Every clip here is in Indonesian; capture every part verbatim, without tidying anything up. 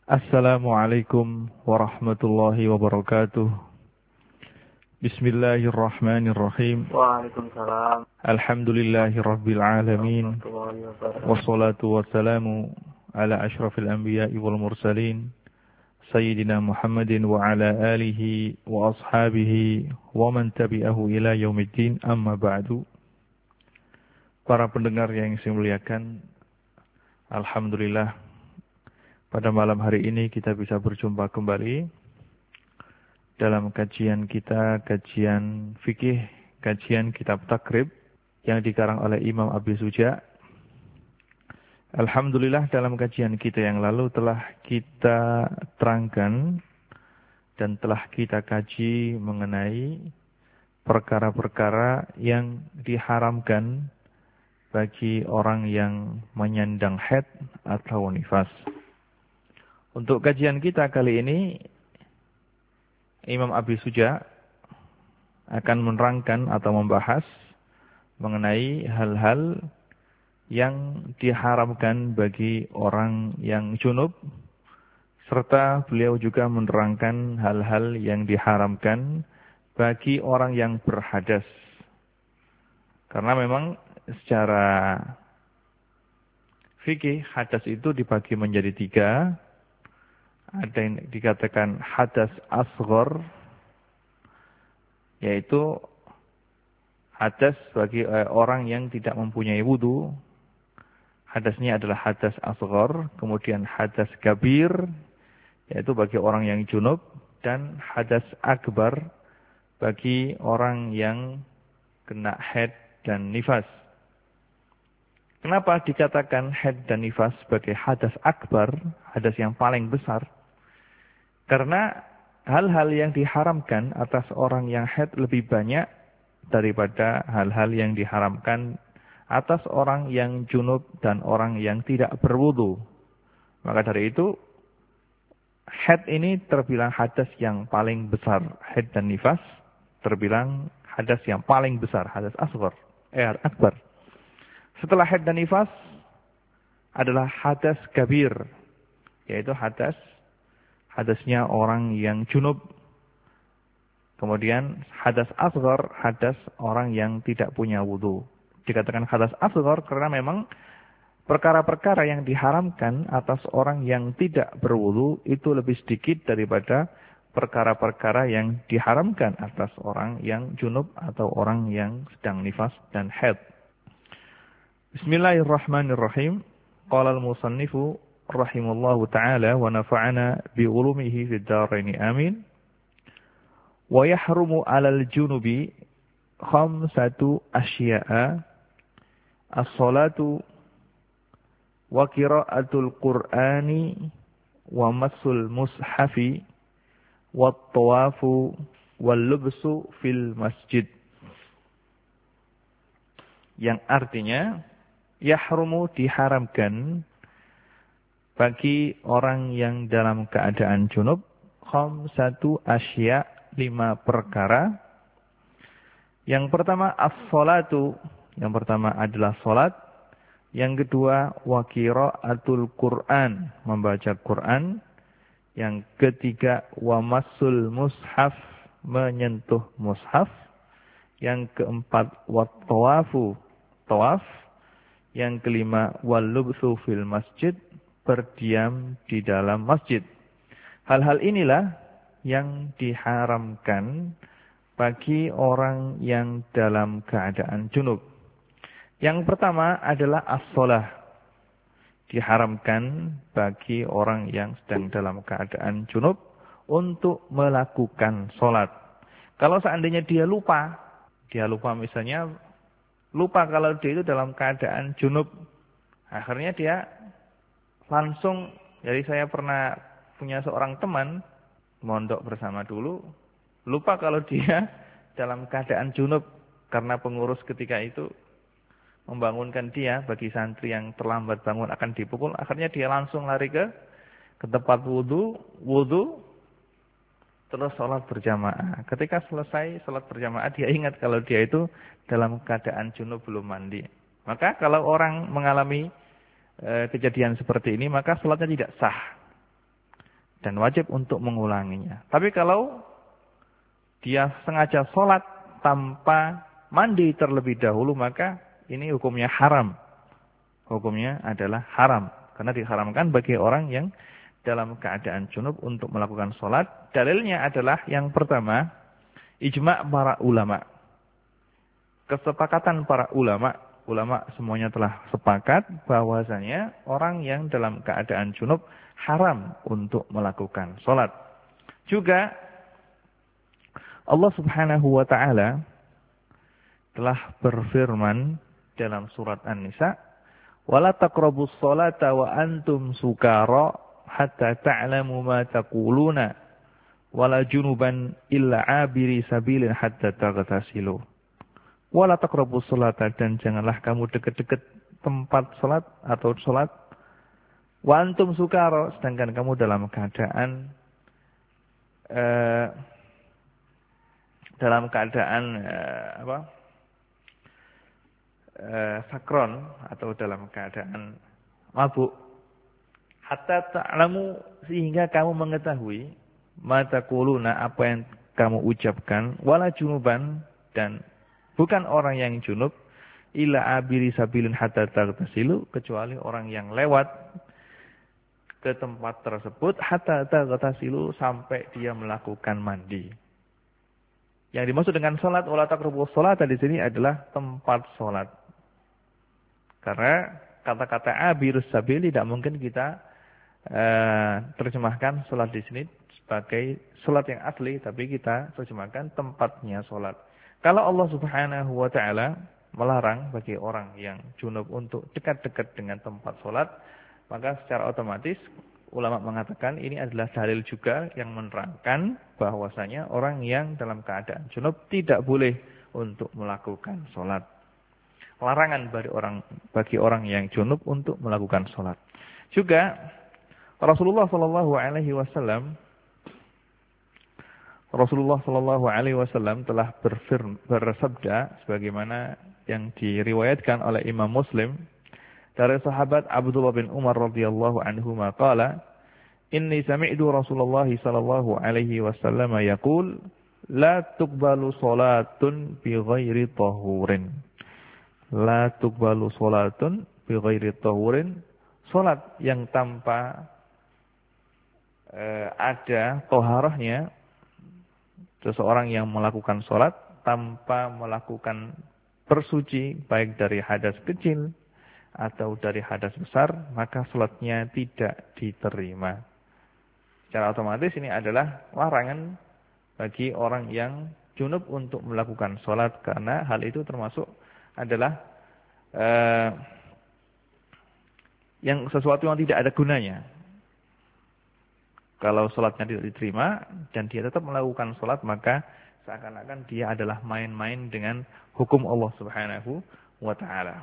Assalamualaikum warahmatullahi wabarakatuh. Bismillahirrahmanirrahim. Waalaikumsalam. Alhamdulillahirabbil alamin. Wassalatu wassalamu ala asyrafil anbiya'i wal mursalin sayyidina Muhammadin wa ala alihi wa ashabihi wa man tabi'ahu ila yaumiddin, amma ba'du. Para pendengar yang saya muliakan, alhamdulillah pada malam hari ini kita bisa berjumpa kembali dalam kajian kita, kajian fikih, kajian kitab takrib yang dikarang oleh Imam Abi Suja. Alhamdulillah dalam kajian kita yang lalu telah kita terangkan dan telah kita kaji mengenai perkara-perkara yang diharamkan bagi orang yang menyandang haid atau nifas. Untuk kajian kita kali ini, Imam Abi Suja akan menerangkan atau membahas mengenai hal-hal yang diharamkan bagi orang yang junub, serta beliau juga menerangkan hal-hal yang diharamkan bagi orang yang berhadas. Karena memang secara fikih hadas itu dibagi menjadi tiga. Ada yang dikatakan hadas asghar, yaitu hadas bagi orang yang tidak mempunyai wudu. Hadasnya adalah hadas asghar. Kemudian hadas kabir, yaitu bagi orang yang junub. Dan hadas akbar bagi orang yang kena haid dan nifas. Kenapa dikatakan haid dan nifas sebagai hadas akbar, hadas yang paling besar? Karena hal-hal yang diharamkan atas orang yang haid lebih banyak daripada hal-hal yang diharamkan atas orang yang junub dan orang yang tidak berwudu. Maka dari itu, haid ini terbilang hadas yang paling besar. Haid dan nifas terbilang hadas yang paling besar, hadas asghar, eh akbar. Setelah haid dan nifas adalah hadas kabir, yaitu hadas hadasnya orang yang junub. Kemudian hadas asghar, hadas orang yang tidak punya wudu. Dikatakan hadas asghar karena memang perkara-perkara yang diharamkan atas orang yang tidak berwudu itu lebih sedikit daripada perkara-perkara yang diharamkan atas orang yang junub atau orang yang sedang nifas dan haid. Bismillahirrahmanirrahim. Qala al-musannifu rahimallahu ta'ala wa nafa'ana bi ulumihi fid dharain amin. Wa yahrumu 'alal junubi khamsatu asya'a: as-salatu wa qira'atul qur'ani wa massul mushafi wat tawafu wal lubsu fil masjid. Yang artinya yahrumu diharamkan bagi orang yang dalam keadaan junub khamsatu asya, lima perkara. Yang pertama as-salatu, yang pertama adalah salat. Yang kedua wa qiraatul Qur'an, membaca Quran. Yang ketiga wa massul mushaf, menyentuh mushaf. Yang keempat wa tawafu, tawaf. Yang kelima wal lubsu fil masjid, berdiam di dalam masjid. Hal-hal inilah yang diharamkan bagi orang yang dalam keadaan junub. Yang pertama adalah as-shalah. Diharamkan bagi orang yang sedang dalam keadaan junub untuk melakukan sholat. Kalau seandainya dia lupa, dia lupa misalnya, lupa kalau dia itu dalam keadaan junub, akhirnya dia langsung, jadi saya pernah punya seorang teman, mondok bersama dulu, lupa kalau dia dalam keadaan junub, karena pengurus ketika itu membangunkan dia, bagi santri yang terlambat bangun akan dipukul, akhirnya dia langsung lari ke ke tempat wudu, wudu, terus sholat berjamaah. Ketika selesai sholat berjamaah, dia ingat kalau dia itu dalam keadaan junub belum mandi. Maka kalau orang mengalami e, kejadian seperti ini, maka sholatnya tidak sah. dan wajib untuk mengulanginya. Tapi kalau dia sengaja sholat tanpa mandi terlebih dahulu, maka ini hukumnya haram. Hukumnya adalah haram. Karena diharamkan bagi orang yang dalam keadaan junub untuk melakukan sholat. Dalilnya adalah yang pertama, ijma' para ulama. Kesepakatan para ulama. Ulama semuanya telah sepakat bahwasanya orang yang dalam keadaan junub haram untuk melakukan sholat. Juga Allah Subhanahu wa ta'ala telah berfirman dalam surat An-Nisa, "Wala taqrabus sholata wa antum sukara hatta ta'lamu ma taquluna wala junuban illa 'abiri sabilin hatta taghtasilu." Wala taqrabus sholata, dan janganlah kamu dekat-dekat tempat sholat atau sholat wa antum sukara, sedangkan kamu dalam keadaan uh, dalam keadaan uh, apa? Uh, sakron, atau dalam keadaan mabuk. Hatta ta'lamu, sehingga kamu mengetahui ma taquluna, apa yang kamu ucapkan, wala junuban, dan bukan orang yang junub, illa abiri sabilin hatta taghtasilu, kecuali orang yang lewat ke tempat tersebut hatta taghtasilu, sampai dia melakukan mandi. Yang dimaksud dengan salat wala taqrabus shalah di sini adalah tempat salat. Karena kata-kata abirus sabil tidak mungkin kita uh, terjemahkan salat di sini sebagai salat yang asli, tapi kita terjemahkan tempatnya salat. Kalau Allah Subhanahu wa ta'ala melarang bagi orang yang junub untuk dekat-dekat dengan tempat sholat, maka secara otomatis ulama mengatakan ini adalah dalil juga yang menerangkan bahwasanya orang yang dalam keadaan junub tidak boleh untuk melakukan sholat. Larangan bagi orang bagi orang yang junub untuk melakukan sholat. Juga Rasulullah Shallallahu Alaihi Wasallam Rasulullah Shallallahu Alaihi Wasallam telah berfirman, bersabda sebagaimana yang diriwayatkan oleh Imam Muslim dari sahabat Abdullah bin Umar radhiyallahu anhu maqala, inni sami'tu Rasulullah Shallallahu Alaihi Wasallam yaqul la tuqbalu salatun bi ghairi tahurin, la tuqbalu salatun bi ghairi tahurin, salat yang tanpa eh, ada taharahnya. Seseorang yang melakukan sholat tanpa melakukan bersuci, baik dari hadas kecil atau dari hadas besar, maka sholatnya tidak diterima. Secara otomatis ini adalah larangan bagi orang yang junub untuk melakukan sholat, karena hal itu termasuk adalah uh, yang sesuatu yang tidak ada gunanya. Kalau sholatnya tidak diterima dan dia tetap melakukan sholat, maka seakan-akan dia adalah main-main dengan hukum Allah Subhanahu wa ta'ala.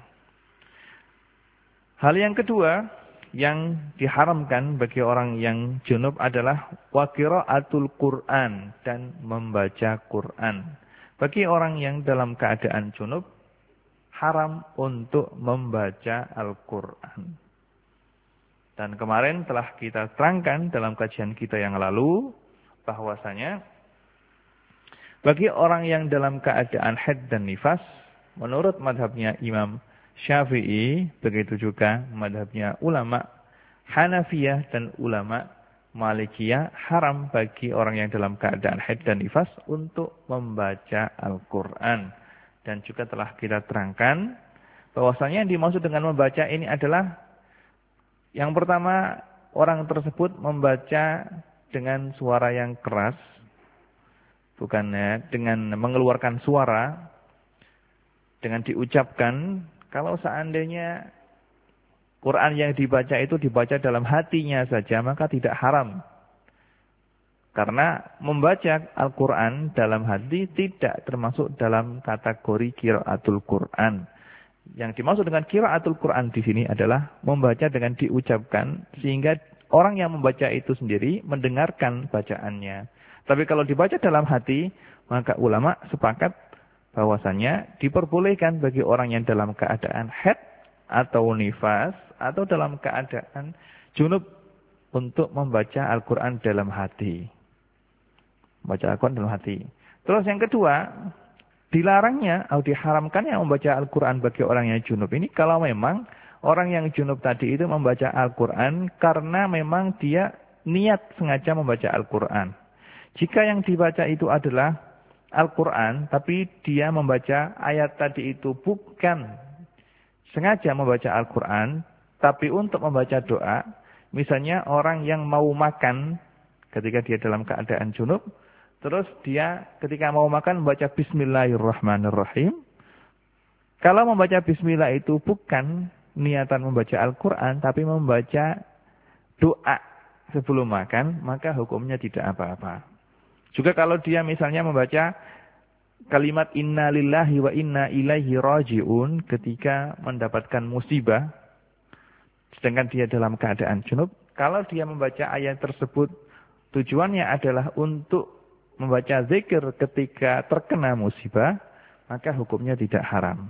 Hal yang kedua yang diharamkan bagi orang yang junub adalah wa qiraatul Qur'an, dan membaca Qur'an. Bagi orang yang dalam keadaan junub, haram untuk membaca Al-Qur'an. Dan kemarin telah kita terangkan dalam kajian kita yang lalu bahwasanya bagi orang yang dalam keadaan haid dan nifas, menurut madhabnya Imam Syafi'i, begitu juga madhabnya ulama Hanafiyah dan ulama Malikiyah, haram bagi orang yang dalam keadaan haid dan nifas untuk membaca Al-Quran. Dan juga telah kita terangkan bahwasanya yang dimaksud dengan membaca ini adalah yang pertama, orang tersebut membaca dengan suara yang keras, bukannya dengan mengeluarkan suara, dengan diucapkan. Kalau seandainya Quran yang dibaca itu dibaca dalam hatinya saja, maka tidak haram. Karena membaca Al-Quran dalam hati tidak termasuk dalam kategori qiraatul Quran. Yang dimaksud dengan qiraatul Quran di sini adalah membaca dengan diucapkan, sehingga orang yang membaca itu sendiri mendengarkan bacaannya. Tapi kalau dibaca dalam hati, maka ulama sepakat bahwasanya diperbolehkan bagi orang yang dalam keadaan haid atau nifas atau dalam keadaan junub untuk membaca Al-Quran dalam hati. Membaca Al-Quran dalam hati. Terus yang kedua, dilarangnya atau diharamkannya membaca Al-Quran bagi orang yang junub ini kalau memang orang yang junub tadi itu membaca Al-Quran karena memang dia niat sengaja membaca Al-Quran. Jika yang dibaca itu adalah Al-Quran, tapi dia membaca ayat tadi itu bukan sengaja membaca Al-Quran, tapi untuk membaca doa, misalnya orang yang mau makan ketika dia dalam keadaan junub, terus dia ketika mau makan membaca Bismillahirrahmanirrahim. Kalau membaca Bismillah itu bukan niatan membaca Al-Quran, tapi membaca doa sebelum makan, maka hukumnya tidak apa-apa. Juga kalau dia misalnya membaca kalimat inna lillahi wa inna ilaihi raji'un ketika mendapatkan musibah, sedangkan dia dalam keadaan junub, kalau dia membaca ayat tersebut tujuannya adalah untuk membaca zikir ketika terkena musibah, maka hukumnya tidak haram.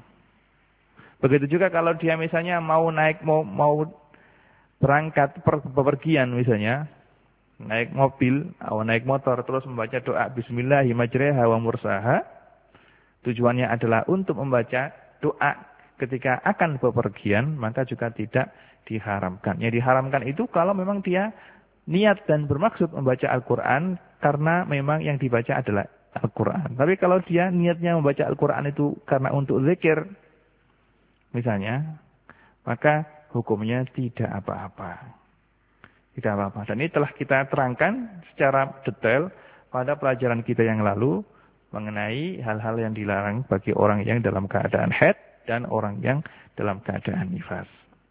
Begitu juga kalau dia misalnya mau naik, mau, mau berangkat bepergian misalnya, naik mobil atau naik motor terus membaca doa Bismillahi majreha wa mursaha, tujuannya adalah untuk membaca doa ketika akan bepergian, maka juga tidak diharamkan. Yang diharamkan itu kalau memang dia niat dan bermaksud membaca Al-Quran karena memang yang dibaca adalah Al-Quran. Tapi kalau dia niatnya membaca Al-Quran itu karena untuk zikir misalnya, maka hukumnya tidak apa-apa. Tidak apa-apa. Dan ini telah kita terangkan secara detail pada pelajaran kita yang lalu mengenai hal-hal yang dilarang bagi orang yang dalam keadaan haid dan orang yang dalam keadaan nifas.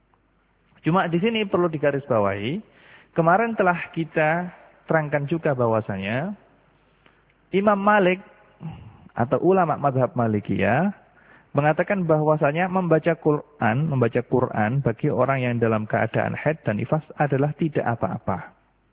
Cuma di sini perlu digarisbawahi, kemarin telah kita terangkan juga bahwasanya Imam Malik atau ulama mazhab Malikiyah mengatakan bahwasanya membaca Quran, membaca Quran bagi orang yang dalam keadaan haid dan nifas adalah tidak apa-apa.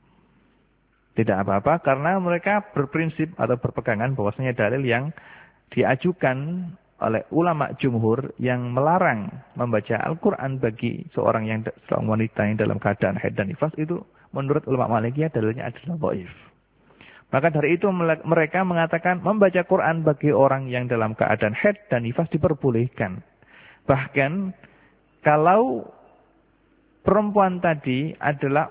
Tidak apa-apa karena mereka berprinsip atau berpegangan bahwasanya dalil yang diajukan oleh ulama jumhur yang melarang membaca Al-Quran bagi seorang yang seorang wanita yang dalam keadaan haid dan nifas itu menurut ulama Malikiyah dalilnya adalah dhaif. Maka dari itu mereka mengatakan membaca Quran bagi orang yang dalam keadaan haid dan nifas diperbolehkan. Bahkan kalau perempuan tadi adalah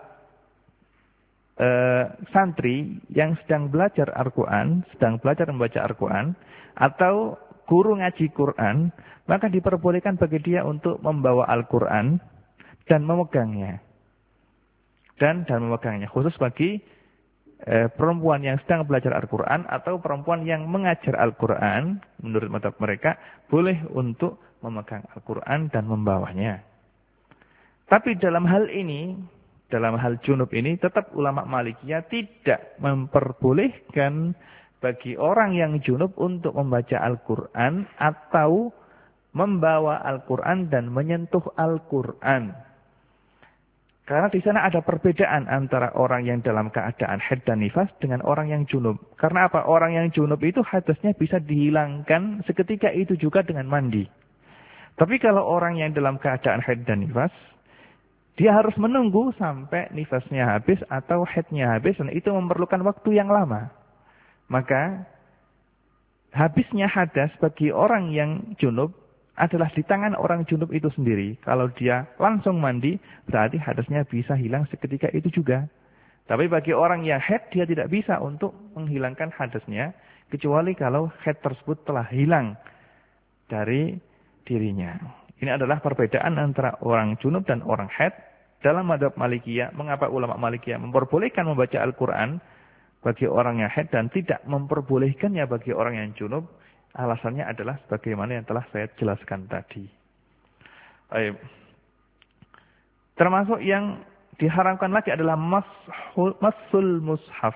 e, santri yang sedang belajar Al-Quran, sedang belajar membaca Al-Quran, atau guru ngaji Quran, maka diperbolehkan bagi dia untuk membawa Al-Quran dan memegangnya. Dan, dan memegangnya. Khusus bagi perempuan yang sedang belajar Al-Quran atau perempuan yang mengajar Al-Quran, menurut mazhab mereka, boleh untuk memegang Al-Quran dan membawanya. Tapi dalam hal ini, dalam hal junub ini, tetap ulama Malikiyah tidak memperbolehkan bagi orang yang junub untuk membaca Al-Quran atau membawa Al-Quran dan menyentuh Al-Quran. Karena di sana ada perbedaan antara orang yang dalam keadaan haid dan nifas dengan orang yang junub. Karena apa? Orang yang junub itu hadasnya bisa dihilangkan seketika itu juga dengan mandi. Tapi kalau orang yang dalam keadaan haid dan nifas, dia harus menunggu sampai nifasnya habis atau haidnya habis, dan itu memerlukan waktu yang lama. Maka habisnya hadas bagi orang yang junub adalah di tangan orang junub itu sendiri. Kalau dia langsung mandi, berarti hadasnya bisa hilang seketika itu juga. Tapi bagi orang yang haid, dia tidak bisa untuk menghilangkan hadasnya, kecuali kalau haid tersebut telah hilang dari dirinya. Ini adalah perbedaan antara orang junub dan orang haid. Dalam mazhab Malikiyah, mengapa ulama Malikiyah memperbolehkan membaca Al-Quran bagi orang yang haid dan tidak memperbolehkannya bagi orang yang junub? Alasannya adalah sebagaimana yang telah saya jelaskan tadi. Baik. Termasuk yang diharamkan lagi adalah masul, masul mushaf.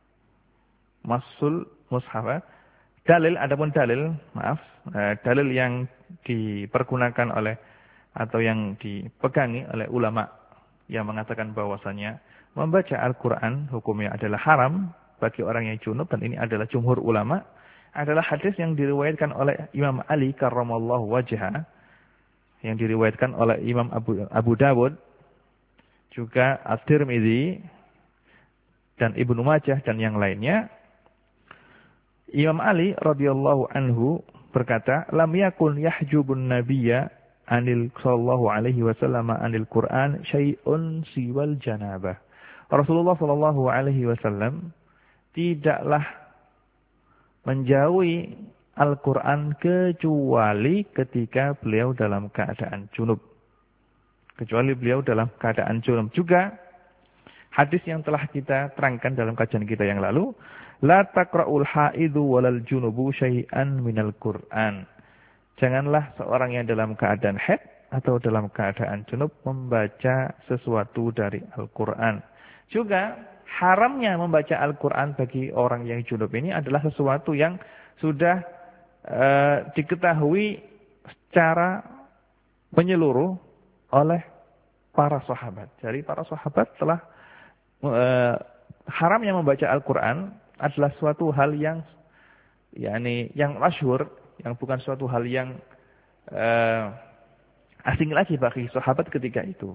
Masul mushaf. Dalil, adapun dalil, maaf, dalil yang dipergunakan oleh atau yang dipegangi oleh ulama yang mengatakan bahwasanya membaca Al-Quran hukumnya adalah haram bagi orang yang junub, dan ini adalah jumhur ulama, adalah hadis yang diriwayatkan oleh Imam Ali karramallahu wajhah, yang diriwayatkan oleh Imam Abu, Abu Dawud, juga At-Tirmidzi dan Ibnu Majah dan yang lainnya, Imam Ali radhiyallahu anhu berkata, "Lam yakun yahjubun nabiyya anil sallallahu alaihi wasallam anil Qur'an syai'un siwal janabah." Rasulullah sallallahu alaihi wasallam tidaklah menjauhi Al-Qur'an kecuali ketika beliau dalam keadaan junub. Kecuali beliau dalam keadaan junub. Juga hadis yang telah kita terangkan dalam kajian kita yang lalu, la taqra'ul haidu walal junubu syai'an minal Qur'an. Janganlah seorang yang dalam keadaan haid atau dalam keadaan junub membaca sesuatu dari Al-Qur'an. Juga haramnya membaca Al-Qur'an bagi orang yang junub ini adalah sesuatu yang sudah uh, diketahui secara menyeluruh oleh para sahabat. Jadi para sahabat telah uh, haramnya membaca Al-Qur'an adalah suatu hal yang yakni yang masyhur, yang bukan suatu hal yang uh, asing lagi bagi sahabat ketika itu.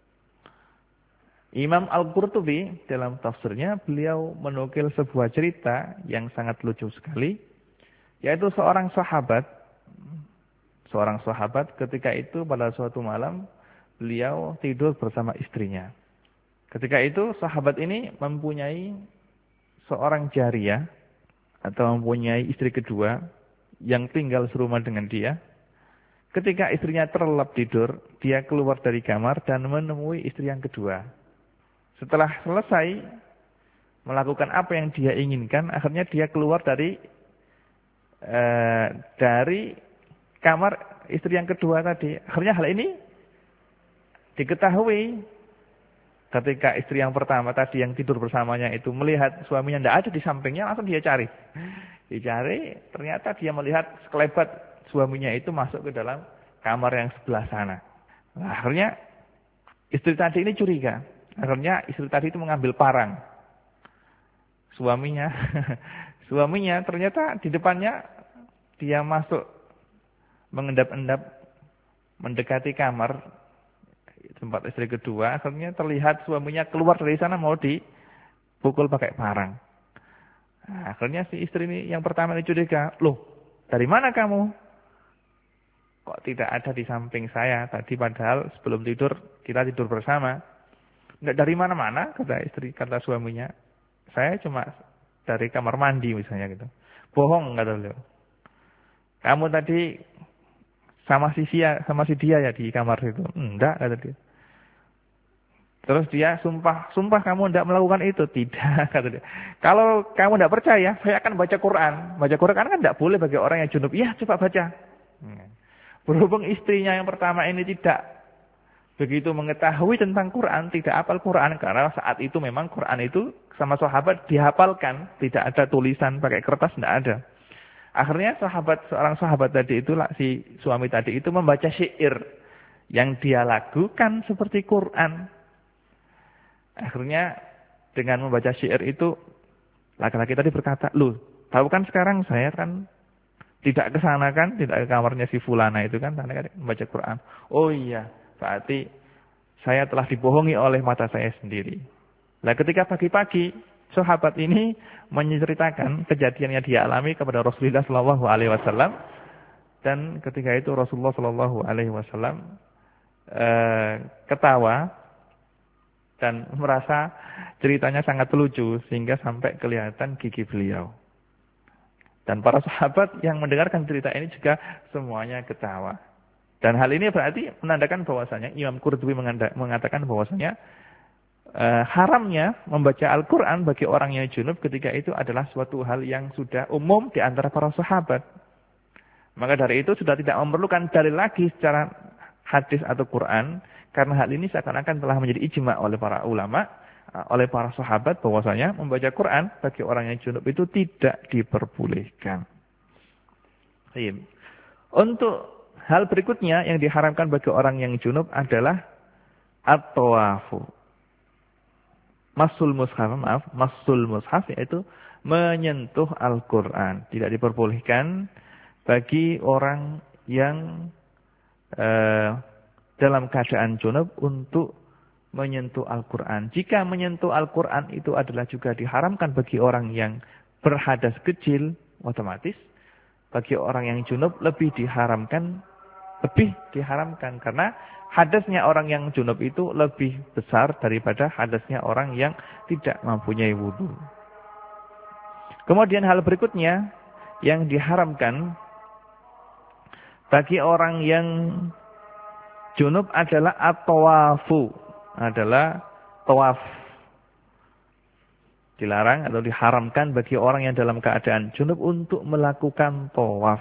Imam Al-Qurtubi dalam tafsirnya beliau menukil sebuah cerita yang sangat lucu sekali, yaitu seorang sahabat seorang sahabat ketika itu pada suatu malam beliau tidur bersama istrinya. Ketika itu sahabat ini mempunyai seorang jariyah atau mempunyai istri kedua yang tinggal serumah dengan dia. Ketika istrinya terlelap tidur, dia keluar dari kamar dan menemui istri yang kedua. Setelah selesai melakukan apa yang dia inginkan, akhirnya dia keluar dari uh, dari kamar istri yang kedua tadi. Akhirnya hal ini diketahui ketika istri yang pertama tadi yang tidur bersamanya itu melihat suaminya tidak ada di sampingnya, langsung dia cari. Dicari, ternyata dia melihat sekelebat suaminya itu masuk ke dalam kamar yang sebelah sana. Nah, akhirnya istri tadi ini curiga. Akhirnya istri tadi itu mengambil parang. Suaminya, suaminya ternyata di depannya dia masuk mengendap-endap mendekati kamar tempat istri kedua, akhirnya terlihat suaminya keluar dari sana mau dipukul pakai parang. Nah, akhirnya si istri ini yang pertama ini curiga, loh dari mana kamu? Kok tidak ada di samping saya tadi padahal sebelum tidur kita tidur bersama. Enggak dari mana-mana kata istri, kata suaminya. Saya cuma dari kamar mandi misalnya gitu. Bohong kata beliau. Kamu tadi sama si dia, sama si dia ya di kamar itu. Enggak kata dia. Terus dia sumpah, sumpah kamu tidak melakukan itu. Tidak, kata dia. Kalau kamu tidak percaya, saya akan baca Quran. Baca Quran kan tidak boleh bagi orang yang junub. Iya, coba baca. Berhubung istrinya yang pertama ini tidak begitu mengetahui tentang Quran, tidak hafal Quran. Karena saat itu memang Quran itu sama sahabat dihafalkan. Tidak ada tulisan pakai kertas, tidak ada. Akhirnya sahabat seorang sahabat tadi itu, si suami tadi itu membaca syair. Yang dia lakukan seperti Quran. Akhirnya dengan membaca syair itu laki-laki tadi berkata, "Loh, tahu kan sekarang saya kan tidak ke sana kan, tidak ke kamarnya si fulana itu kan, karena kan membaca Quran." "Oh iya, berarti saya telah dibohongi oleh mata saya sendiri." Nah, ketika pagi-pagi sahabat ini menceritakan kejadian yang dia alami kepada Rasulullah shallallahu alaihi wasallam, dan ketika itu Rasulullah shallallahu alaihi wasallam eh, ketawa dan merasa ceritanya sangat lucu sehingga sampai kelihatan gigi beliau. Dan para sahabat yang mendengarkan cerita ini juga semuanya ketawa. Dan hal ini berarti menandakan bahwasanya Imam Qurtubi mengatakan bahwasanya eh, haramnya membaca Al-Qur'an bagi orang yang junub ketika itu adalah suatu hal yang sudah umum di antara para sahabat. Maka dari itu sudah tidak memerlukan dalil lagi secara hadis atau Quran. Karena hal ini seakan-akan telah menjadi ijma' oleh para ulama, oleh para sahabat bahwasanya membaca Quran bagi orang yang junub itu tidak diperbolehkan. Untuk hal berikutnya yang diharamkan bagi orang yang junub adalah at-tawafu. Masul mushaf, maaf, masul mushaf yaitu menyentuh Al-Quran. Tidak diperbolehkan bagi orang yang eh, dalam keadaan junub untuk menyentuh Al-Quran. Jika menyentuh Al-Quran itu adalah juga diharamkan bagi orang yang berhadas kecil, otomatis bagi orang yang junub lebih diharamkan, lebih diharamkan karena hadasnya orang yang junub itu lebih besar daripada hadasnya orang yang tidak mempunyai wudu. Kemudian hal berikutnya yang diharamkan bagi orang yang junub adalah at-tawafu, adalah tawaf. Dilarang atau diharamkan bagi orang yang dalam keadaan junub untuk melakukan tawaf.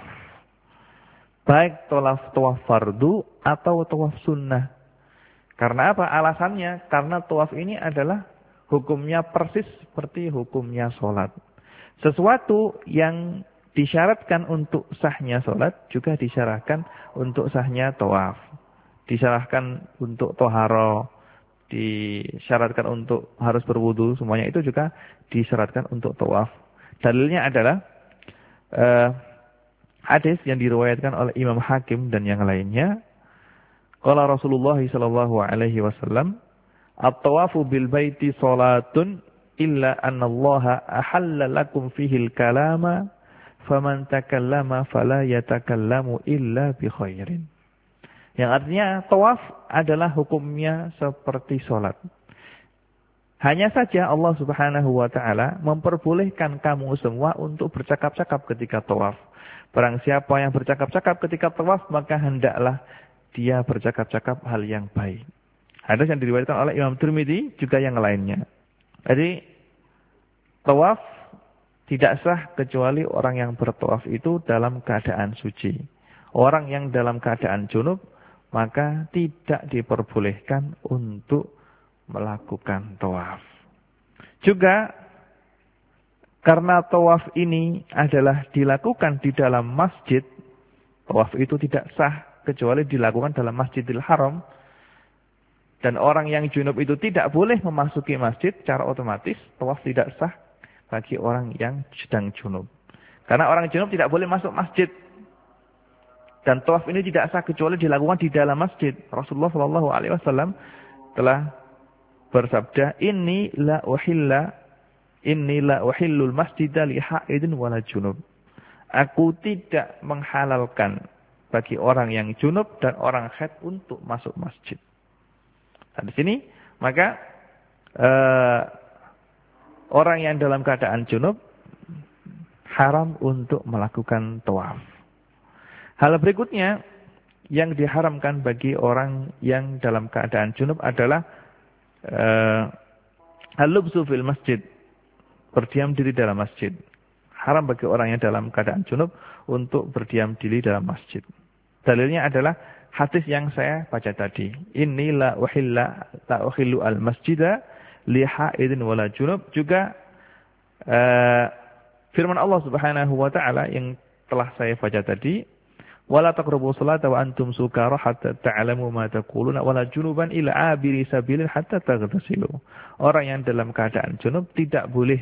Baik tawaf tawaf fardu atau tawaf sunnah. Karena apa? Alasannya karena tawaf ini adalah hukumnya persis seperti hukumnya sholat. Sesuatu yang disyaratkan untuk sahnya sholat juga disyaratkan untuk sahnya tawaf. Disyaratkan untuk toharo, disyaratkan untuk harus berwudu, semuanya itu juga disyaratkan untuk tawaf. Dalilnya adalah uh, hadis yang diriwayatkan oleh Imam Hakim dan yang lainnya. Qala Rasulullah sallallahu alaihi wasallam, "At-tawafu bil baiti salatun illa anna Allah ahalla lakum fihi al-kalama, faman takallama fala yatakallamu illa bi khairin." Yang artinya tawaf adalah hukumnya seperti sholat. Hanya saja Allah Subhanahu wa taala memperbolehkan kamu semua untuk bercakap-cakap ketika tawaf. Barang siapa yang bercakap-cakap ketika tawaf, maka hendaklah dia bercakap-cakap hal yang baik. Hadis yang diriwayatkan oleh Imam Tirmidzi juga yang lainnya. Jadi tawaf tidak sah kecuali orang yang bertawaf itu dalam keadaan suci. Orang yang dalam keadaan junub maka tidak diperbolehkan untuk melakukan tawaf. Juga karena tawaf ini adalah dilakukan di dalam masjid, tawaf itu tidak sah kecuali dilakukan dalam Masjidil Haram. Dan orang yang junub itu tidak boleh memasuki masjid, secara otomatis tawaf tidak sah bagi orang yang sedang junub. Karena orang junub tidak boleh masuk masjid. Dan tawaf ini tidak sah kecuali dilakukan di dalam masjid. Rasulullah shallallahu alaihi wasallam telah bersabda, "Inni la uhilla, inni la uhillul masjida li haidin wala junub." Aku tidak menghalalkan bagi orang yang junub dan orang haid untuk masuk masjid. Nah, di sini maka eh, orang yang dalam keadaan junub haram untuk melakukan tawaf. Hal berikutnya yang diharamkan bagi orang yang dalam keadaan junub adalah uh, al-lubsu fil masjid, berdiam diri dalam masjid. Haram bagi orang yang dalam keadaan junub untuk berdiam diri dalam masjid. Dalilnya adalah hadis yang saya baca tadi. Inni la uhilla la uhillu al-masjida li haidin wala junub. Juga uh, firman Allah Subhanahu wa taala yang telah saya baca tadi, wala taqrabu sholata wa antum sukara hatta ta'lamu ma taquluna wala junuban illa abiri sabilin hatta taghtasilu. Orang yang dalam keadaan junub tidak boleh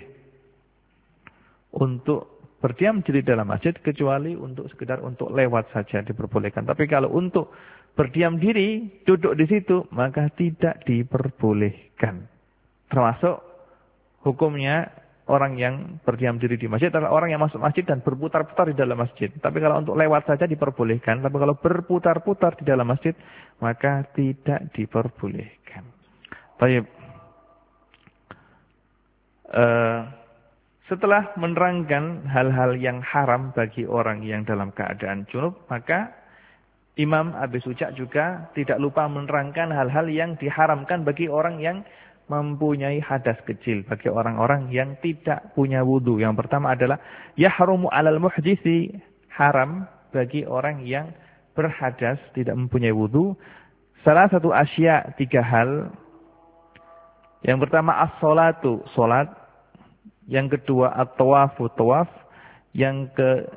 untuk berdiam diri dalam masjid kecuali untuk sekedar untuk lewat saja diperbolehkan. Tapi kalau untuk berdiam diri, duduk di situ, maka tidak diperbolehkan. Termasuk hukumnya orang yang berdiam diri di masjid adalah orang yang masuk masjid dan berputar-putar di dalam masjid. Tapi kalau untuk lewat saja diperbolehkan. Tapi kalau berputar-putar di dalam masjid, maka tidak diperbolehkan. Baik. Uh, setelah menerangkan hal-hal yang haram bagi orang yang dalam keadaan junub, maka Imam Abi Suja juga tidak lupa menerangkan hal-hal yang diharamkan bagi orang yang mempunyai hadas kecil, bagi orang-orang yang tidak punya wudu. Yang pertama adalah yahrumu 'alal muhditsi, haram bagi orang yang berhadas tidak mempunyai wudu. Salah satu asya, tiga hal. Yang pertama as-sholatu, salat. Yang kedua at-tawafu, tawaf. Yang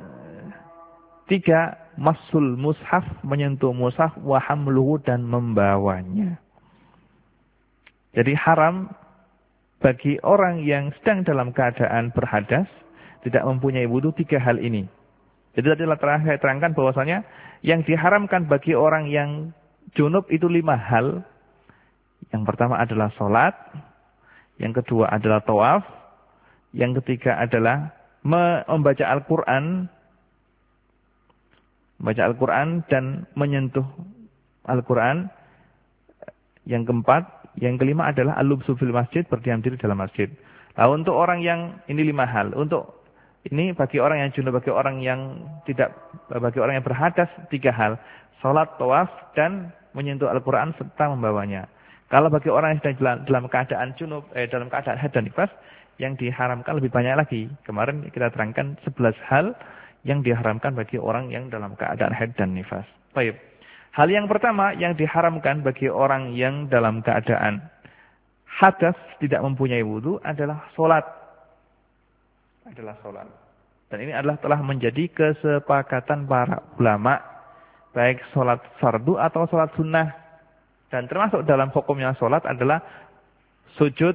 ketiga masul mushaf, menyentuh mushaf, wa hamluhu, dan membawanya. Jadi haram bagi orang yang sedang dalam keadaan berhadas, tidak mempunyai wudu, tiga hal ini. Jadi tadi telah saya terangkan bahwasanya yang diharamkan bagi orang yang junub itu lima hal. Yang pertama adalah sholat, yang kedua adalah tawaf, yang ketiga adalah membaca Al-Quran, membaca Al-Quran dan menyentuh Al-Quran. Yang keempat, yang kelima adalah al-lubsu fil masjid, berdiam diri dalam masjid. Nah, untuk orang yang, ini lima hal. Untuk ini bagi orang yang junub, bagi orang yang tidak, bagi orang yang berhadas, tiga hal. Salat, tawaf, dan menyentuh Al-Quran serta membawanya. Kalau bagi orang yang sedang dalam keadaan junub, eh, dalam keadaan haid dan nifas, yang diharamkan lebih banyak lagi. Kemarin kita terangkan sebelas hal yang diharamkan bagi orang yang dalam keadaan haid dan nifas. Baik. Hal yang pertama yang diharamkan bagi orang yang dalam keadaan hadas tidak mempunyai wudu adalah sholat. Adalah sholat. Dan ini adalah telah menjadi kesepakatan para ulama, baik sholat fardu atau sholat sunnah. Dan termasuk dalam hukumnya sholat adalah sujud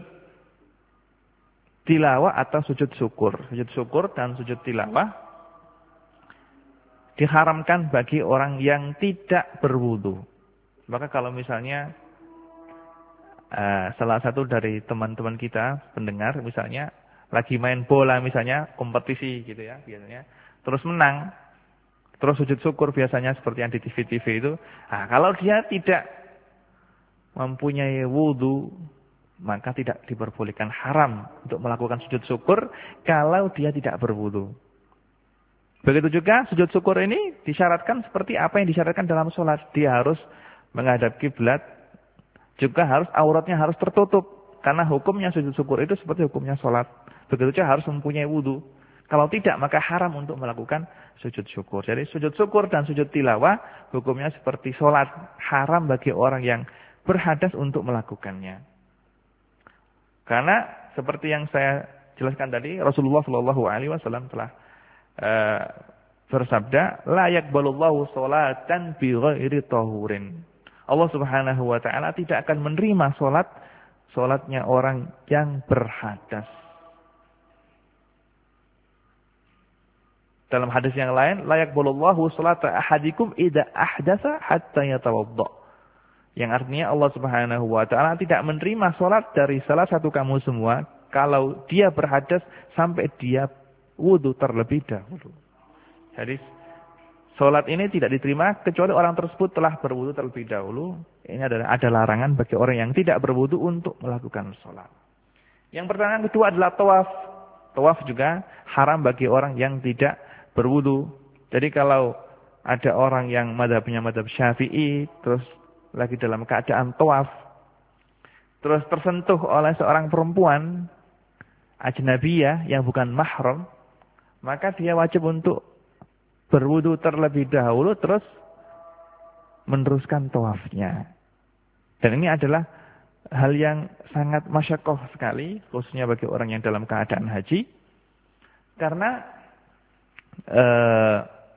tilawah atau sujud syukur. Sujud syukur dan sujud tilawah diharamkan bagi orang yang tidak berwudu. Maka kalau misalnya uh, salah satu dari teman-teman kita, pendengar misalnya, lagi main bola misalnya, kompetisi gitu ya biasanya, terus menang, terus sujud syukur biasanya seperti yang di T V-T V itu. Nah, kalau dia tidak mempunyai wudu, maka tidak diperbolehkan, haram untuk melakukan sujud syukur kalau dia tidak berwudu. Begitu juga sujud syukur ini disyaratkan seperti apa yang disyaratkan dalam sholat. Dia harus menghadap kiblat, juga harus auratnya harus tertutup. Karena hukumnya sujud syukur itu seperti hukumnya sholat. Begitu juga harus mempunyai wudu. Kalau tidak maka haram untuk melakukan sujud syukur. Jadi sujud syukur dan sujud tilawah hukumnya seperti sholat. Haram bagi orang yang berhadas untuk melakukannya. Karena seperti yang saya jelaskan tadi, Rasulullah shallallahu alaihi wasallam telah Uh, bersabda, la yaqbalullahu sholatan bi ghairi tahurin. Allah Subhanahu wa taala tidak akan menerima salat salatnya orang yang berhadas. Dalam hadis yang lain, la yaqbalullahu sholata ahadikum idza ahdatsa hatta yatawadda. Yang artinya Allah Subhanahu wa taala tidak menerima salat dari salah satu kamu semua kalau dia berhadas sampai dia wudu terlebih dahulu. Jadi sholat ini tidak diterima kecuali orang tersebut telah berwudu terlebih dahulu. Ini adalah ada larangan bagi orang yang tidak berwudu untuk melakukan sholat. Yang pertanyaan kedua adalah tawaf. Tawaf juga haram bagi orang yang tidak berwudu. Jadi kalau ada orang yang madhabnya madhab Syafi'i, terus lagi dalam keadaan tawaf, terus tersentuh oleh seorang perempuan ajnabiyah yang bukan mahram, maka dia wajib untuk berwudu terlebih dahulu terus meneruskan tawafnya. Dan ini adalah hal yang sangat masyakoh sekali, khususnya bagi orang yang dalam keadaan haji. Karena eh,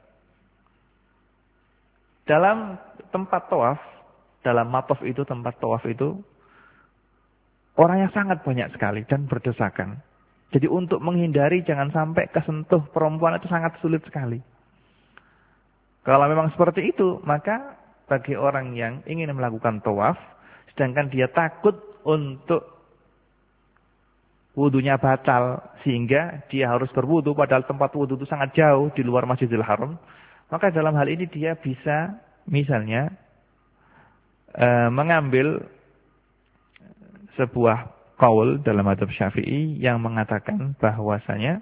dalam tempat tawaf, dalam mataf itu, tempat tawaf itu, orangnya sangat banyak sekali dan berdesakan. Jadi untuk menghindari jangan sampai kesentuh perempuan itu sangat sulit sekali. Kalau memang seperti itu, maka bagi orang yang ingin melakukan tawaf, sedangkan dia takut untuk wudunya batal, sehingga dia harus berwudu, padahal tempat wudu itu sangat jauh di luar Masjidil Haram, maka dalam hal ini dia bisa misalnya eh, mengambil sebuah qaul dalam mazhab Syafi'i yang mengatakan bahwasanya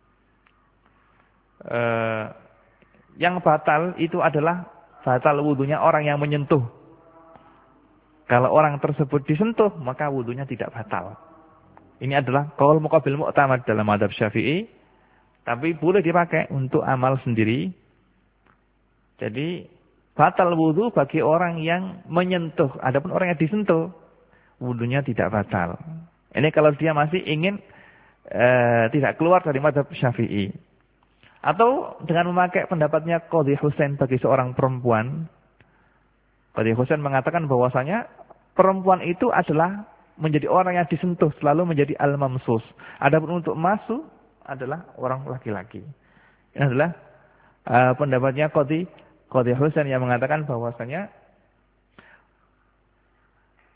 eh, yang batal itu adalah batal wudunya orang yang menyentuh. Kalau orang tersebut disentuh, maka wudunya tidak batal. Ini adalah qaul muqabil mu'tamad dalam mazhab Syafi'i, tapi boleh dipakai untuk amal sendiri. Jadi batal wudu bagi orang yang menyentuh. Adapun orang yang disentuh, wudunya tidak batal. Ini kalau dia masih ingin e, tidak keluar dari mazhab Syafi'i. Atau dengan memakai pendapatnya Qadhi Husain bagi seorang perempuan. Qadhi Husain mengatakan bahwasanya perempuan itu adalah menjadi orang yang disentuh, selalu menjadi al-mamsus. Adapun untuk masuk adalah orang laki-laki. Ini adalah e, pendapatnya Qadhi Qadhi Husain yang mengatakan bahwasanya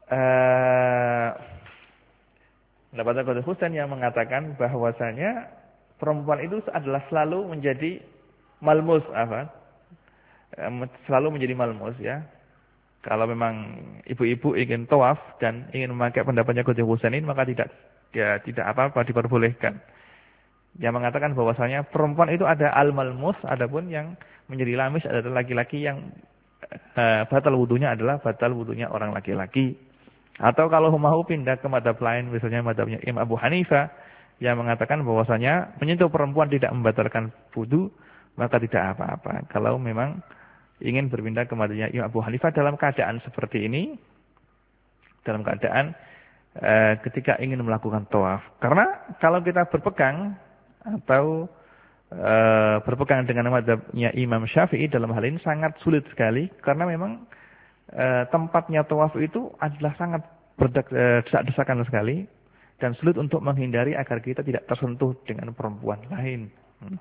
uh, pendapat Qadhi Husain yang mengatakan bahwasanya perempuan itu adalah selalu menjadi malmus apa? Selalu menjadi malmus ya. Kalau memang ibu-ibu ingin tawaf dan ingin memakai pendapatnya Qadhi Husain ini, maka tidak ya tidak apa-apa, diperbolehkan. Yang mengatakan bahwasanya perempuan itu ada al-malmus, adapun yang menjadi lamis adalah laki-laki yang uh, batal wudunya adalah batal wudunya orang laki-laki. Atau kalau mau pindah ke madhab lain, misalnya madhabnya Imam Abu Hanifah, yang mengatakan bahwasanya menyentuh perempuan tidak membatalkan wudu, maka tidak apa-apa. Kalau memang ingin berpindah ke madhabnya Imam Abu Hanifah dalam keadaan seperti ini, dalam keadaan uh, ketika ingin melakukan tawaf. Karena kalau kita berpegang atau uh, berpegang dengan madhabnya Imam Syafi'i dalam hal ini sangat sulit sekali, karena memang E, tempatnya tawaf itu adalah sangat berdesak-desakan sekali dan sulit untuk menghindari agar kita tidak tersentuh dengan perempuan lain.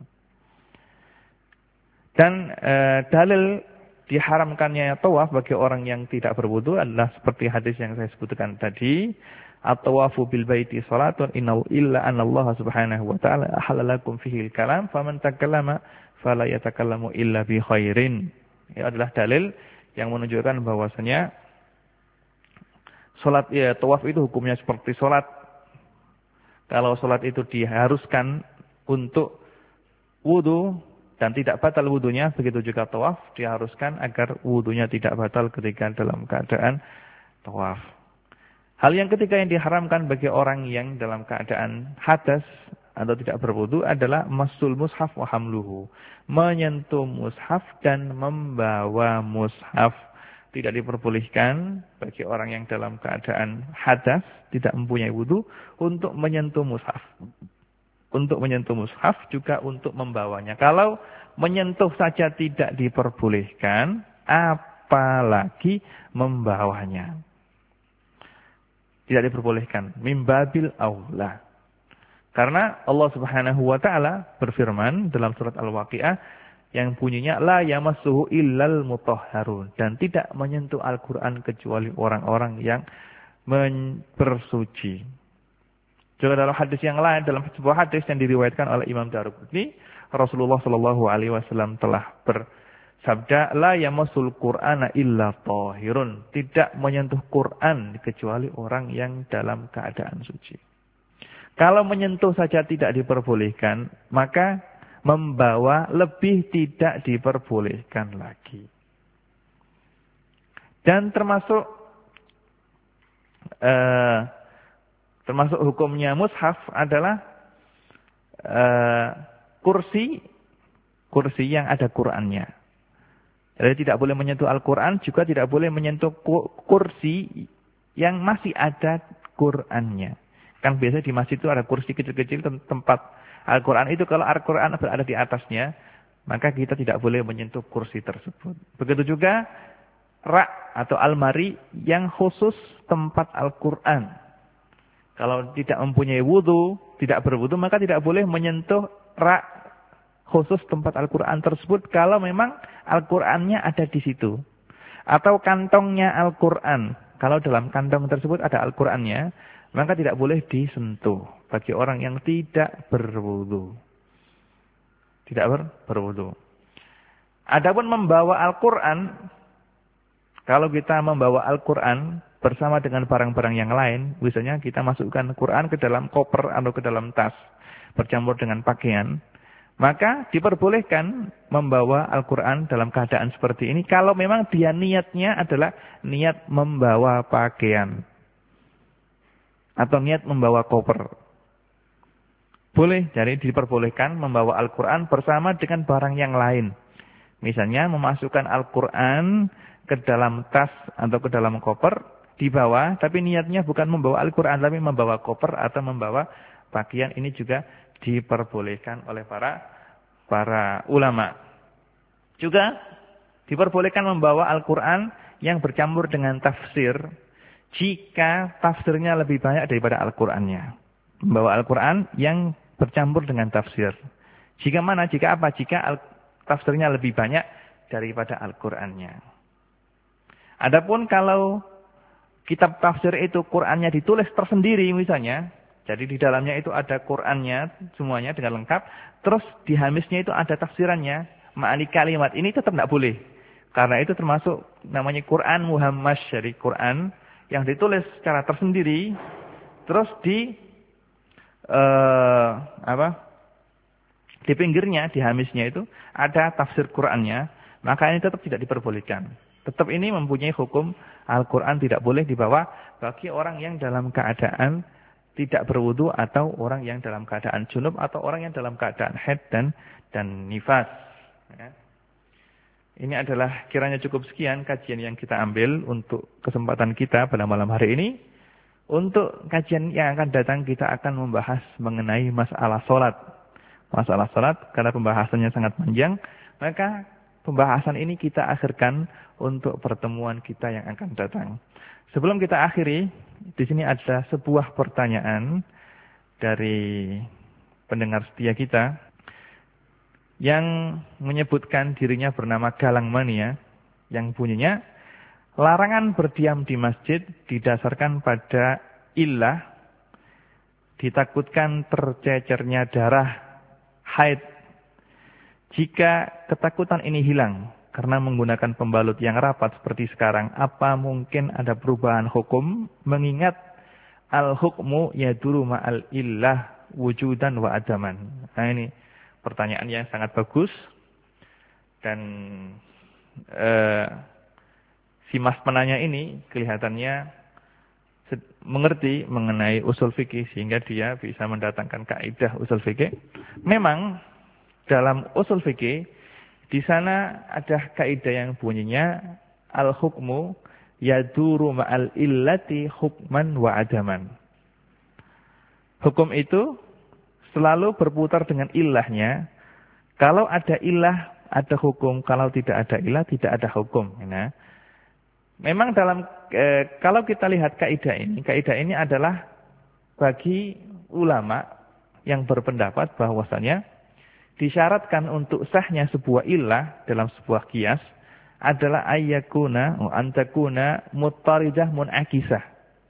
Dan e, dalil diharamkannya tawaf bagi orang yang tidak berwudu adalah seperti hadis yang saya sebutkan tadi, at-tawafu bil baiti salatun innahu illa anallaha subhanahu wa ta'ala ahalalakum fihi al-kalam faman takallama fala yatakallamu illa bi khairin. Ini adalah dalil yang menunjukkan bahwasanya salat ya tawaf itu hukumnya seperti salat. Kalau salat itu diharuskan untuk wudu dan tidak batal wudunya, begitu juga tawaf diharuskan agar wudunya tidak batal ketika dalam keadaan tawaf. Hal yang ketiga yang diharamkan bagi orang yang dalam keadaan hadas atau tidak berwudu adalah masul mushaf wa hamluhu. Menyentuh mushaf dan membawa mushaf. Tidak diperbolehkan bagi orang yang dalam keadaan hadas, tidak mempunyai wudu, untuk menyentuh mushaf. Untuk menyentuh mushaf juga untuk membawanya. Kalau menyentuh saja tidak diperbolehkan, apalagi membawanya. Tidak diperbolehkan. Mimbabil aula. Karena Allah Subhanahu wa taala berfirman dalam surat Al-Waqiah yang bunyinya la yamassuhu illal mutahharun, dan tidak menyentuh Al-Qur'an kecuali orang-orang yang bersuci. Juga dalam hadis yang lain, dalam sebuah hadis yang diriwayatkan oleh Imam Daruqutni, Rasulullah sallallahu alaihi wasallam telah bersabda, la yamassul Qur'ana illa tahirun, tidak menyentuh Quran kecuali orang yang dalam keadaan suci. Kalau menyentuh saja tidak diperbolehkan, maka membawa lebih tidak diperbolehkan lagi. Dan termasuk eh, termasuk hukumnya mushaf adalah eh, kursi kursi yang ada Qur'annya. Jadi tidak boleh menyentuh Al-Qur'an, juga tidak boleh menyentuh kursi yang masih ada Qur'annya. Kan biasanya di masjid itu ada kursi kecil-kecil tempat Al-Quran itu, kalau Al-Quran berada di atasnya, maka kita tidak boleh menyentuh kursi tersebut. Begitu juga rak atau almari yang khusus tempat Al-Quran. Kalau tidak mempunyai wudu, tidak berwudu, maka tidak boleh menyentuh rak khusus tempat Al-Quran tersebut kalau memang Al-Qurannya ada di situ. Atau kantongnya Al-Quran. Kalau dalam kantong tersebut ada Al-Qurannya, maka tidak boleh disentuh bagi orang yang tidak berwudu. Tidak ber, berwudu. Adapun membawa Al-Quran, kalau kita membawa Al-Quran bersama dengan barang-barang yang lain, misalnya kita masukkan Quran ke dalam koper atau ke dalam tas, bercampur dengan pakaian, maka diperbolehkan membawa Al-Quran dalam keadaan seperti ini, kalau memang dia niatnya adalah niat membawa pakaian. Atau niat membawa koper. Boleh, jadi diperbolehkan membawa Al-Quran bersama dengan barang yang lain. Misalnya memasukkan Al-Quran ke dalam tas atau ke dalam koper, dibawa, tapi niatnya bukan membawa Al-Quran, tapi membawa koper atau membawa pakaian. Ini juga diperbolehkan oleh para para ulama. Juga diperbolehkan membawa Al-Quran yang bercampur dengan tafsir, jika tafsirnya lebih banyak daripada Al-Qur'annya. Membawa Al-Qur'an yang bercampur dengan tafsir. Jika mana? Jika apa? Jika tafsirnya lebih banyak daripada Al-Qur'annya. Adapun kalau kitab tafsir itu Qur'annya ditulis tersendiri misalnya, jadi di dalamnya itu ada Qur'annya semuanya dengan lengkap, terus di hamisnya itu ada tafsirannya, ma'ani kalimat, ini tetap tidak boleh. Karena itu termasuk namanya Qur'an muhammash, jadi Qur'an yang ditulis secara tersendiri, terus di uh, apa? Di pinggirnya, di hamisnya itu ada tafsir Qur'annya, maka ini tetap tidak diperbolehkan. Tetap ini mempunyai hukum Al-Quran tidak boleh dibawa bagi orang yang dalam keadaan tidak berwudu atau orang yang dalam keadaan junub atau orang yang dalam keadaan haid dan dan nifas. Ya. Ini adalah kiranya cukup sekian kajian yang kita ambil untuk kesempatan kita pada malam hari ini. Untuk kajian yang akan datang kita akan membahas mengenai masalah sholat. Masalah sholat karena pembahasannya sangat panjang, maka pembahasan ini kita akhirkan untuk pertemuan kita yang akan datang. Sebelum kita akhiri, di sini ada sebuah pertanyaan dari pendengar setia kita yang menyebutkan dirinya bernama Galang Mania, yang bunyinya, larangan berdiam di masjid didasarkan pada illah, ditakutkan tercecernya darah haid. Jika ketakutan ini hilang karena menggunakan pembalut yang rapat seperti sekarang, apa mungkin ada perubahan hukum mengingat al-hukmu yaduru ma'al illah wujudan wa adaman. Nah, ini pertanyaan yang sangat bagus dan eh, si mas penanya ini kelihatannya mengerti mengenai usul fikih sehingga dia bisa mendatangkan kaidah usul fikih. Memang dalam usul fikih di sana ada kaidah yang bunyinya al-hukmu yaduru ma'al illati hukman wa adaman. Hukum itu selalu berputar dengan ilahnya. Kalau ada ilah ada hukum, kalau tidak ada ilah tidak ada hukum. Nah, memang dalam e, kalau kita lihat kaidah ini, kaidah ini adalah bagi ulama yang berpendapat bahwasanya disyaratkan untuk sahnya sebuah ilah dalam sebuah qiyas adalah ayyakuna wa antakuna muttaridah munakisah.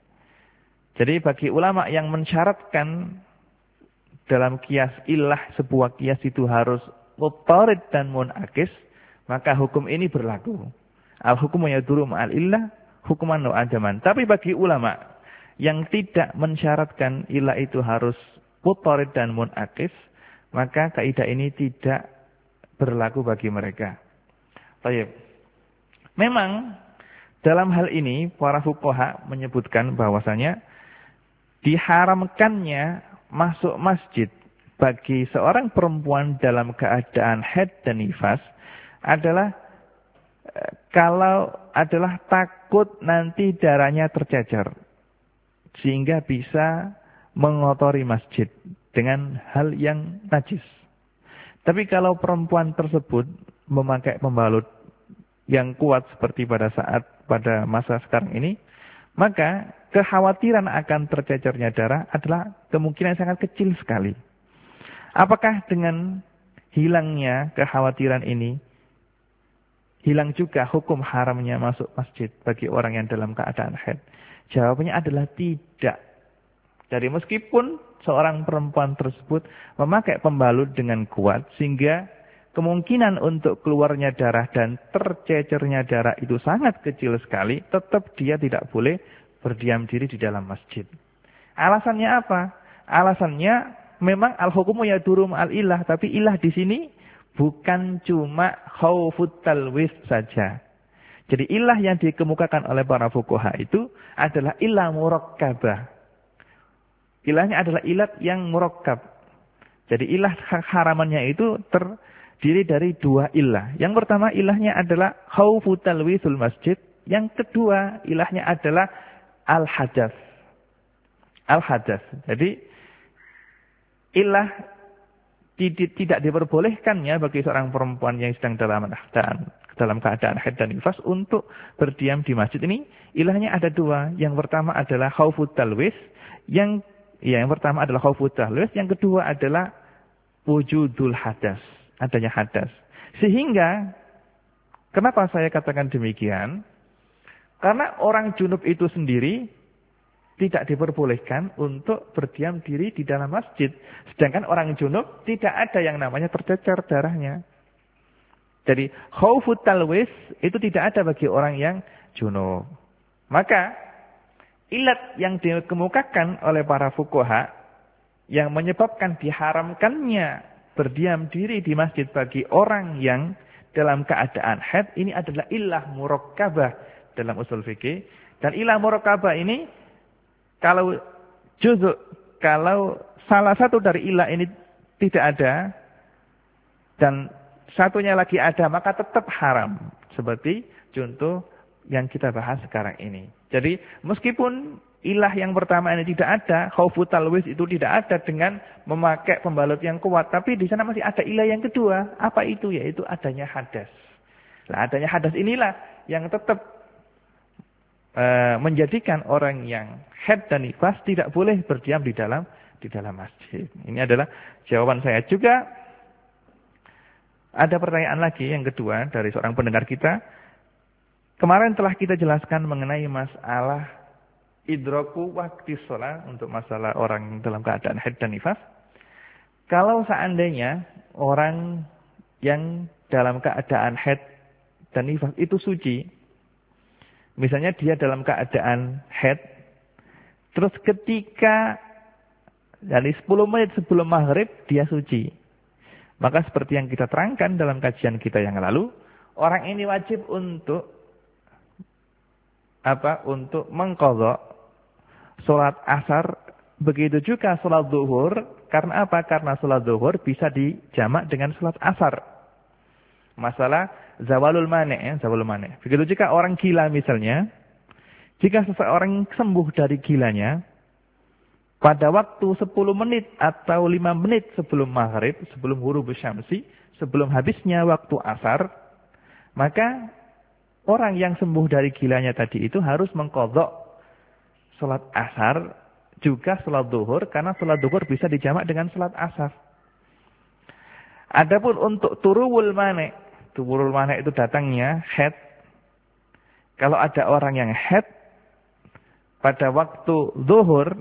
Jadi bagi ulama yang mensyaratkan dalam qiyas ilah sebuah qiyas itu harus muttarid dan munakis, maka hukum ini berlaku. Al-hukumu yaduru ma'al illah hukuman wa adaman. Tapi bagi ulama yang tidak mensyaratkan ilah itu harus muttarid dan munakis, maka kaidah ini tidak berlaku bagi mereka. Baik. Memang dalam hal ini para fuqaha menyebutkan bahwasanya diharamkannya masuk masjid bagi seorang perempuan dalam keadaan haid dan nifas adalah kalau adalah takut nanti darahnya tercecer sehingga bisa mengotori masjid dengan hal yang najis. Tapi kalau perempuan tersebut memakai pembalut yang kuat seperti pada saat pada masa sekarang ini, maka kekhawatiran akan tercecernya darah adalah kemungkinan sangat kecil sekali. Apakah dengan hilangnya kekhawatiran ini hilang juga hukum haramnya masuk masjid bagi orang yang dalam keadaan haid? Jawabannya adalah tidak. Jadi meskipun seorang perempuan tersebut memakai pembalut dengan kuat sehingga kemungkinan untuk keluarnya darah dan tercecernya darah itu sangat kecil sekali, tetap dia tidak boleh berdiam diri di dalam masjid. Alasannya apa? Alasannya memang al-hukumu yaduru ma'al ilah, tapi ilah di sini bukan cuma khaufut talwis saja. Jadi ilah yang dikemukakan oleh para fuqaha itu adalah ilah murakkabah. Ilahnya adalah ilat yang murakkab. Jadi ilah haramannya itu terdiri dari dua ilah. Yang pertama ilahnya adalah khaufut talwisul masjid. Yang kedua ilahnya adalah al-hadas. Al-hadas. Jadi ilah tidak diperbolehkannya bagi seorang perempuan yang sedang dalam keadaan dalam keadaan haid dan nifas untuk berdiam di masjid ini. Ilahnya ada dua. Yang pertama adalah khaufut talwis, yang ya, yang pertama adalah khaufut talwis, yang kedua adalah wujudul hadas, adanya hadas. Sehingga kenapa saya katakan demikian? Karena orang junub itu sendiri tidak diperbolehkan untuk berdiam diri di dalam masjid. Sedangkan orang junub tidak ada yang namanya tercecer darahnya. Jadi khaufut talwis itu tidak ada bagi orang yang junub. Maka ilat yang dikemukakan oleh para fuqaha yang menyebabkan diharamkannya berdiam diri di masjid bagi orang yang dalam keadaan haid, ini adalah ilah murakkabah dalam usul fikih. Dan ilah murakkabah ini kalau juzuk, kalau salah satu dari ilah ini tidak ada dan satunya lagi ada, maka tetap haram. Seperti contoh yang kita bahas sekarang ini. Jadi meskipun ilah yang pertama ini tidak ada, khaufut talwis itu tidak ada dengan memakai pembalut yang kuat, tapi di sana masih ada ilah yang kedua. Apa itu? Yaitu adanya hadas. Nah, adanya hadas inilah yang tetap uh, menjadikan orang yang haid dan nifas tidak boleh berdiam di dalam di dalam masjid. Ini adalah jawaban saya. Juga ada pertanyaan lagi yang kedua dari seorang pendengar kita. Kemarin telah kita jelaskan mengenai masalah idraku waktu sholat untuk masalah orang dalam keadaan haid dan nifas. Kalau seandainya orang yang dalam keadaan haid dan nifas itu suci, misalnya dia dalam keadaan haid, terus ketika dari sepuluh menit sebelum maghrib dia suci. Maka seperti yang kita terangkan dalam kajian kita yang lalu, orang ini wajib untuk apa? Untuk mengqadha salat asar, begitu juga salat zuhur. Karena apa? Karena salat zuhur bisa dijamak dengan salat asar. Masalah zawalul mani', ya, zawalul mani'. Begitu juga orang gila misalnya, jika seseorang sembuh dari gilanya, pada waktu sepuluh menit atau lima menit sebelum maghrib, sebelum ghurub syamsi, sebelum habisnya waktu asar, maka orang yang sembuh dari gilanya tadi itu harus mengqadha salat asar, juga salat zuhur, karena salat zuhur bisa dijamak dengan salat asar. Adapun untuk turuwul mani', turuwul mani' itu datangnya haid. Kalau ada orang yang haid pada waktu zuhur,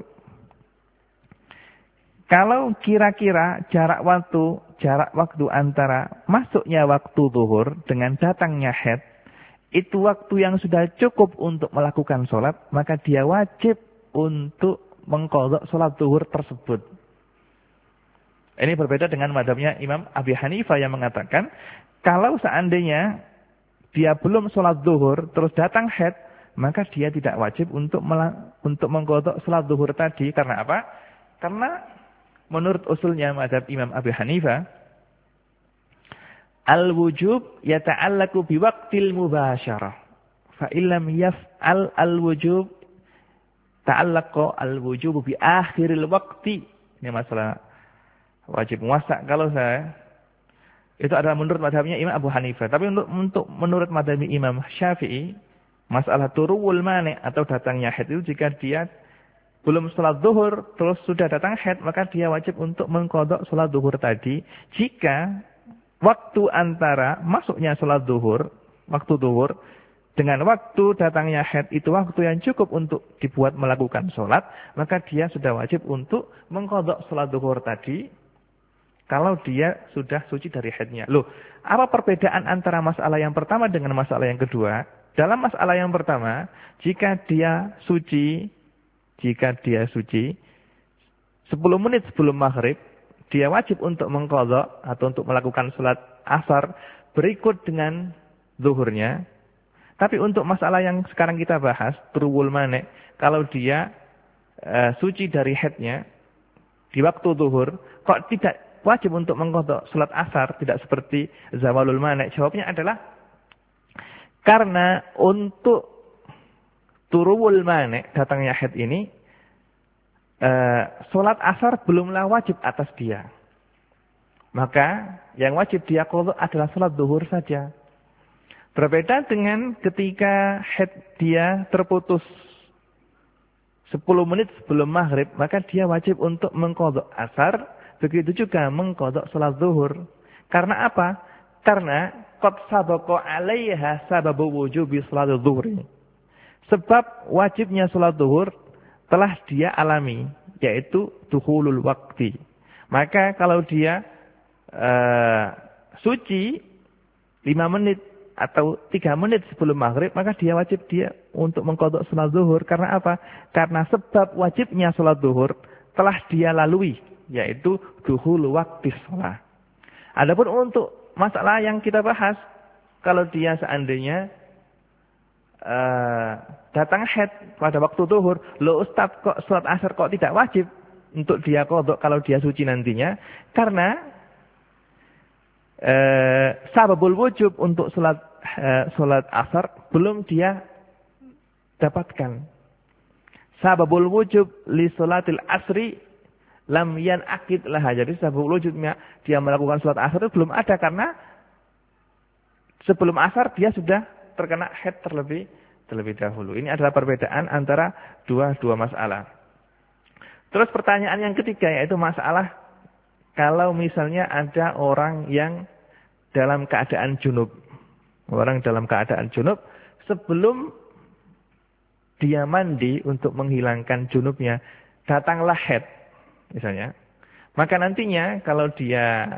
kalau kira-kira jarak waktu jarak waktu antara masuknya waktu zuhur dengan datangnya haid, itu waktu yang sudah cukup untuk melakukan sholat, maka dia wajib untuk mengqadha sholat zuhur tersebut. Ini berbeda dengan madhabnya Imam Abi Hanifah yang mengatakan, kalau seandainya dia belum sholat zuhur, terus datang haid, maka dia tidak wajib untuk untuk mengqadha salat zuhur tadi. Karena apa? Karena menurut usulnya mazhab Imam Abu Hanifah, al-wujub yata'allaqu biwaqtil mubasyarah. Fa illam yaf'al al-wujub ta'allaqa al-wujub bi akhiril waqti. Ini masalah wajib puasa. Kalau saya itu adalah menurut mazhabnya Imam Abu Hanifah. Tapi untuk untuk menurut mazhab Imam Syafi'i, masalah turuwul mani' atau datangnya haid itu jika dia belum sholat zuhur terus sudah datang haid, maka dia wajib untuk mengqadha sholat zuhur tadi. Jika waktu antara masuknya sholat zuhur, waktu zuhur, dengan waktu datangnya haid itu waktu yang cukup untuk dibuat melakukan sholat, maka dia sudah wajib untuk mengqadha sholat zuhur tadi, kalau dia sudah suci dari haidnya. Loh, apa perbedaan antara masalah yang pertama dengan masalah yang kedua? Dalam masalah yang pertama, jika dia suci, jika dia suci, sepuluh menit sebelum maghrib, dia wajib untuk mengqadha atau untuk melakukan salat asar berikut dengan zuhurnya. Tapi untuk masalah yang sekarang kita bahas, turuwul mani', kalau dia uh, suci dari haidnya di waktu zuhur, kok tidak wajib untuk mengqadha salat asar, tidak seperti zawalul mani'? Jawabnya adalah karena untuk turuwul mani', datangnya haid ini, uh, salat asar belumlah wajib atas dia. Maka yang wajib dia qadha adalah salat zuhur saja. Berbeda dengan ketika haid dia terputus sepuluh menit sebelum maghrib, maka dia wajib untuk mengqadha asar, begitu juga mengqadha salat zuhur. Karena apa? Karena qad sabaqa 'alaiha sababu wujubi salat zuhri. sebab wajibnya sholat zuhur telah dia alami, yaitu dukhulul waqti. Maka kalau dia uh, suci lima menit atau tiga menit sebelum maghrib, maka dia wajib dia untuk mengqadha sholat zuhur. Karena apa? Karena sebab wajibnya sholat zuhur telah dia lalui, yaitu dukhulul waqti sholat. Adapun untuk masalah yang kita bahas, kalau dia seandainya Uh, datang haid pada waktu zuhur, loh Ustaz kok sholat asar kok tidak wajib untuk dia qadha kalau dia suci nantinya? Karena uh, sababul wujub untuk sholat uh, sholat asar belum dia dapatkan. Sababul wujub li sholatil asri lam yanaqid laha. Jadi sababul wujubnya dia melakukan sholat asar itu belum ada, karena sebelum asar dia sudah terkena haid terlebih terlebih dahulu. Ini adalah perbedaan antara dua dua masalah. Terus pertanyaan yang ketiga, yaitu masalah kalau misalnya ada orang yang dalam keadaan junub. Orang dalam keadaan junub sebelum dia mandi untuk menghilangkan junubnya, datanglah haid misalnya. Maka nantinya kalau dia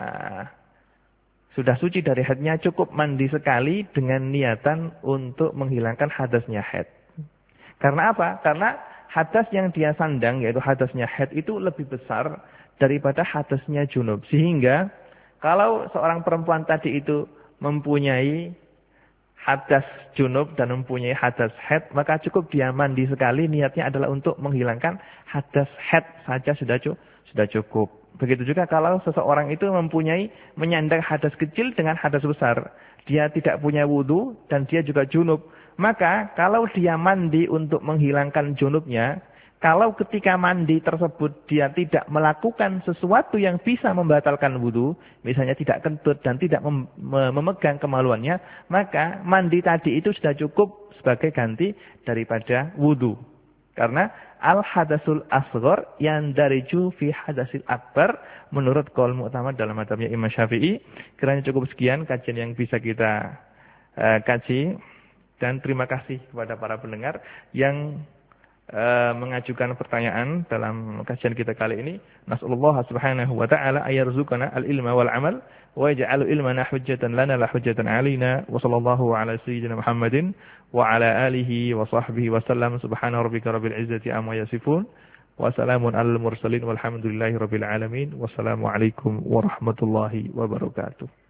sudah suci dari haidnya, cukup mandi sekali dengan niatan untuk menghilangkan hadasnya haid. Karena apa? Karena hadas yang dia sandang, yaitu hadasnya haid, itu lebih besar daripada hadasnya junub. Sehingga kalau seorang perempuan tadi itu mempunyai hadas junub dan mempunyai hadas haid, maka cukup dia mandi sekali, niatnya adalah untuk menghilangkan hadas haid saja sudah cukup. Sudah cukup. Begitu juga kalau seseorang itu mempunyai menyandang hadas kecil dengan hadas besar. Dia tidak punya wudu dan dia juga junub. Maka kalau dia mandi untuk menghilangkan junubnya, kalau ketika mandi tersebut dia tidak melakukan sesuatu yang bisa membatalkan wudu, misalnya tidak kentut dan tidak mem memegang kemaluannya, maka mandi tadi itu sudah cukup sebagai ganti daripada wudu. Karena al-hadasul asghar yang dariju fi hadasil akbar menurut qaul mu'tamad dalam mazhabnya Imam Syafi'i. Kiranya cukup sekian kajian yang bisa kita uh, kaji, dan terima kasih kepada para pendengar yang uh, mengajukan pertanyaan dalam kajian kita kali ini. Nasallallahu subhanahu wa ta'ala ayarzuqana al-ilma wal amal wa yaj'alu ilmana hujjatan lana la hujjatan alaina. Wa sallallahu ala sayyidina Muhammadin wa ala alihi wa sahbihi wa sallam. Subhana rabbika rabbil izzati amma yasifun wa salamun alal mursalin walhamdulillahi rabbil alamin. Wassalamu alaikum warahmatullahi wabarakatuh.